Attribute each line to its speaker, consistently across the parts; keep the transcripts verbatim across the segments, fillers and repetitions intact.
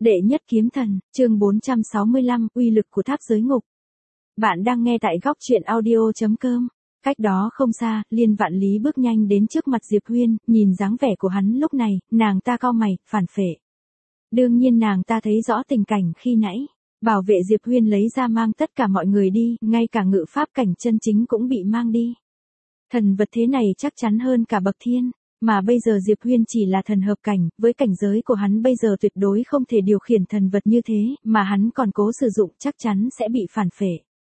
Speaker 1: Đệ nhất kiếm thần, chương bốn trăm sáu mươi lăm, uy lực của tháp giới ngục. Bạn đang nghe tại góc truyện audio chấm com. Cách đó không xa, Liên Vạn Lý bước nhanh đến trước mặt Diệp Huyên, nhìn dáng vẻ của hắn lúc này, nàng ta cau mày, phản phệ. Đương nhiên nàng ta thấy rõ tình cảnh khi nãy. Bảo vệ Diệp Huyên lấy ra mang tất cả mọi người đi, ngay cả ngự pháp cảnh chân chính cũng bị mang đi. Thần vật thế này chắc chắn hơn cả bậc thiên. Mà bây giờ Diệp Huyên chỉ là thần hợp cảnh, với cảnh giới của hắn bây giờ tuyệt đối không thể điều khiển thần vật như thế, mà hắn còn cố sử dụng chắc chắn sẽ bị phản phệ.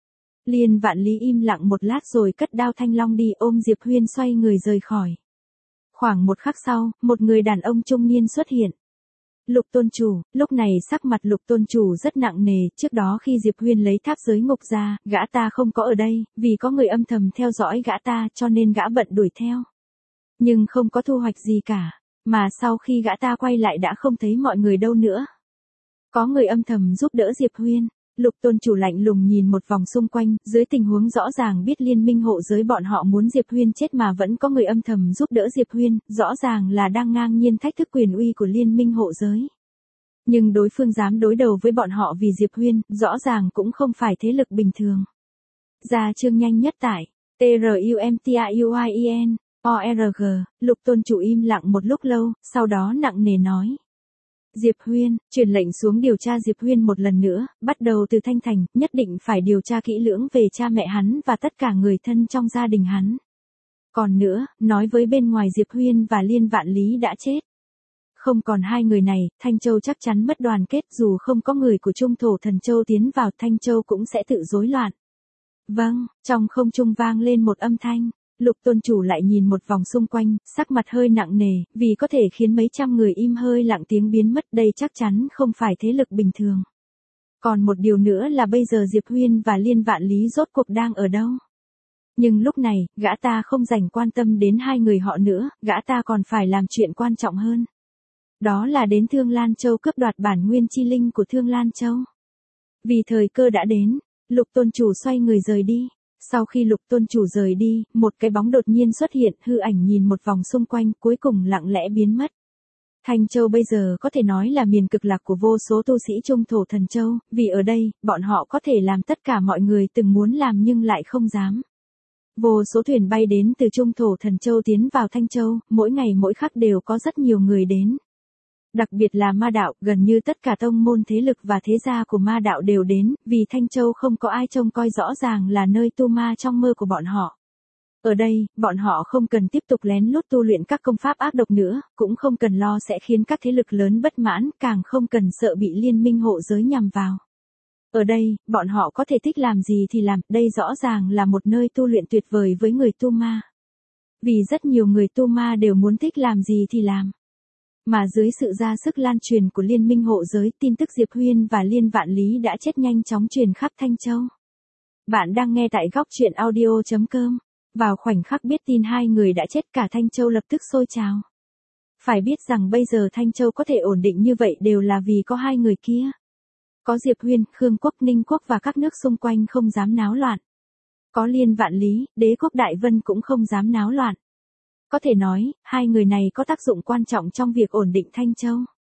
Speaker 1: Liên Vạn Lý im lặng một lát rồi cất đao thanh long đi ôm Diệp Huyên xoay người rời khỏi. Khoảng một khắc sau, một người đàn ông trung niên xuất hiện. Lục tôn chủ, lúc này sắc mặt Lục tôn chủ rất nặng nề, trước đó khi Diệp Huyên lấy tháp giới ngục ra, gã ta không có ở đây, vì có người âm thầm theo dõi gã ta cho nên gã bận đuổi theo. Nhưng không có thu hoạch gì cả, mà sau khi gã ta quay lại đã không thấy mọi người đâu nữa. Có người âm thầm giúp đỡ Diệp Huyên, Lục tôn chủ lạnh lùng nhìn một vòng xung quanh, dưới tình huống rõ ràng biết liên minh hộ giới bọn họ muốn Diệp Huyên chết mà vẫn có người âm thầm giúp đỡ Diệp Huyên, rõ ràng là đang ngang nhiên thách thức quyền uy của liên minh hộ giới. Nhưng đối phương dám đối đầu với bọn họ vì Diệp Huyên, rõ ràng cũng không phải thế lực bình thường. Ra chương nhanh nhất tại T R U M T I U I E N O R G, Lục tôn chủ im lặng một lúc lâu, sau đó nặng nề nói. Diệp Huyên, truyền lệnh xuống điều tra Diệp Huyên một lần nữa, bắt đầu từ Thanh Thành, nhất định phải điều tra kỹ lưỡng về cha mẹ hắn và tất cả người thân trong gia đình hắn. Còn nữa, nói với bên ngoài Diệp Huyên và Liên Vạn Lý đã chết. Không còn hai người này, Thanh Châu chắc chắn mất đoàn kết, dù không có người của Trung Thổ Thần Châu tiến vào, Thanh Châu cũng sẽ tự rối loạn. Vâng, trong không trung vang lên một âm thanh. Lục tôn chủ lại nhìn một vòng xung quanh, sắc mặt hơi nặng nề, vì có thể khiến mấy trăm người im hơi lặng tiếng biến mất, đây chắc chắn không phải thế lực bình thường. Còn một điều nữa là bây giờ Diệp Huyên và Liên Vạn Lý rốt cuộc đang ở đâu? Nhưng lúc này, gã ta không dành quan tâm đến hai người họ nữa, gã ta còn phải làm chuyện quan trọng hơn. Đó là đến Thương Lan Châu cướp đoạt bản nguyên chi linh của Thương Lan Châu. Vì thời cơ đã đến, Lục tôn chủ xoay người rời đi. Sau khi Lục tôn chủ rời đi, một cái bóng đột nhiên xuất hiện, hư ảnh nhìn một vòng xung quanh, cuối cùng lặng lẽ biến mất. Thanh Châu bây giờ có thể nói là miền cực lạc của vô số tu sĩ Trung Thổ Thần Châu, vì ở đây, bọn họ có thể làm tất cả mọi người từng muốn làm nhưng lại không dám. Vô số thuyền bay đến từ Trung Thổ Thần Châu tiến vào Thanh Châu, mỗi ngày mỗi khắc đều có rất nhiều người đến. Đặc biệt là ma đạo, gần như tất cả tông môn thế lực và thế gia của ma đạo đều đến, vì Thanh Châu không có ai trông coi rõ ràng là nơi tu ma trong mơ của bọn họ. Ở đây, bọn họ không cần tiếp tục lén lút tu luyện các công pháp ác độc nữa, cũng không cần lo sẽ khiến các thế lực lớn bất mãn, càng không cần sợ bị liên minh hộ giới nhằm vào. Ở đây, bọn họ có thể thích làm gì thì làm, đây rõ ràng là một nơi tu luyện tuyệt vời với người tu ma. Vì rất nhiều người tu ma đều muốn thích làm gì thì làm. Mà dưới sự ra sức lan truyền của liên minh hộ giới, tin tức Diệp Huyên và Liên Vạn Lý đã chết nhanh chóng truyền khắp Thanh Châu. Bạn đang nghe tại góc truyện audio chấm com. Vào khoảnh khắc biết tin hai người đã chết, cả Thanh Châu lập tức sôi trào. Phải biết rằng bây giờ Thanh Châu có thể ổn định như vậy đều là vì có hai người kia. Có Diệp Huyên, Khương Quốc, Ninh Quốc và các nước xung quanh không dám náo loạn. Có Liên Vạn Lý, Đế quốc Đại Vân cũng không dám náo loạn. Có thể nói, hai người này có tác dụng quan trọng trong việc ổn định Thanh Châu.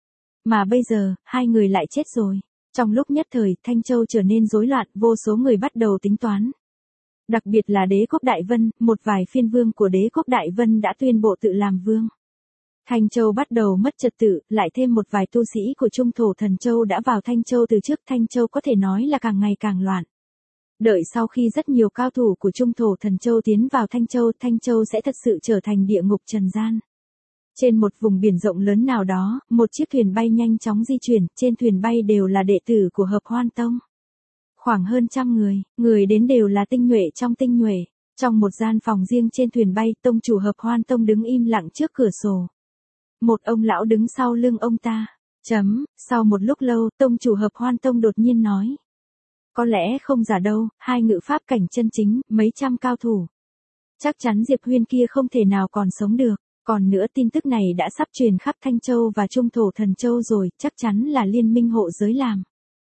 Speaker 1: Mà bây giờ, hai người lại chết rồi. Trong lúc nhất thời, Thanh Châu trở nên rối loạn, vô số người bắt đầu tính toán. Đặc biệt là Đế quốc Đại Vân, một vài phiên vương của Đế quốc Đại Vân đã tuyên bộ tự làm vương. Thanh Châu bắt đầu mất trật tự, lại thêm một vài tu sĩ của Trung Thổ Thần Châu đã vào Thanh Châu từ trước, Thanh Châu có thể nói là càng ngày càng loạn. Đợi sau khi rất nhiều cao thủ của Trung Thổ Thần Châu tiến vào Thanh Châu, Thanh Châu sẽ thật sự trở thành địa ngục trần gian. Trên một vùng biển rộng lớn nào đó, một chiếc thuyền bay nhanh chóng di chuyển, trên thuyền bay đều là đệ tử của Hợp Hoan Tông. Khoảng hơn trăm người, người đến đều là tinh nhuệ trong tinh nhuệ. Trong một gian phòng riêng trên thuyền bay, tông chủ Hợp Hoan Tông đứng im lặng trước cửa sổ. Một ông lão đứng sau lưng ông ta. Chấm, sau một lúc lâu, tông chủ Hợp Hoan Tông đột nhiên nói. Có lẽ không giả đâu, hai ngự pháp cảnh chân chính, mấy trăm cao thủ. Chắc chắn Diệp Huyên kia không thể nào còn sống được. Còn nữa tin tức này đã sắp truyền khắp Thanh Châu và Trung Thổ Thần Châu rồi, chắc chắn là liên minh hộ giới làm.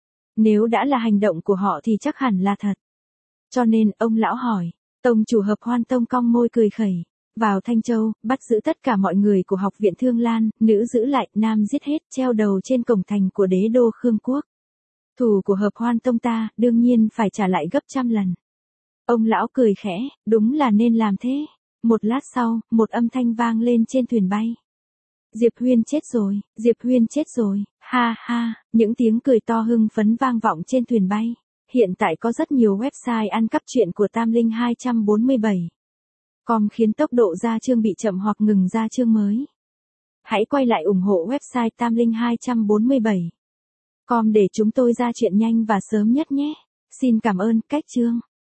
Speaker 1: Nếu đã là hành động của họ thì chắc hẳn là thật. Cho nên, ông lão hỏi, tông chủ Hợp Hoan Tông cong môi cười khẩy. Vào Thanh Châu, bắt giữ tất cả mọi người của học viện Thương Lan, nữ giữ lại, nam giết hết, treo đầu trên cổng thành của đế đô Khương Quốc. Thù của Hợp Hoan Tông ta, đương nhiên phải trả lại gấp trăm lần. Ông lão cười khẽ, đúng là nên làm thế. Một lát sau, một âm thanh vang lên trên thuyền bay. Diệp Huyên chết rồi, Diệp Huyên chết rồi, ha ha, những tiếng cười to hưng phấn vang vọng trên thuyền bay. Hiện tại có rất nhiều website ăn cắp truyện của Tam Linh hai bốn bảy. Com khiến tốc độ ra chương bị chậm hoặc ngừng ra chương mới. Hãy quay lại ủng hộ website Tam Linh hai bốn bảy. Com để chúng tôi ra chuyện nhanh và sớm nhất nhé. Xin cảm ơn, cách chương.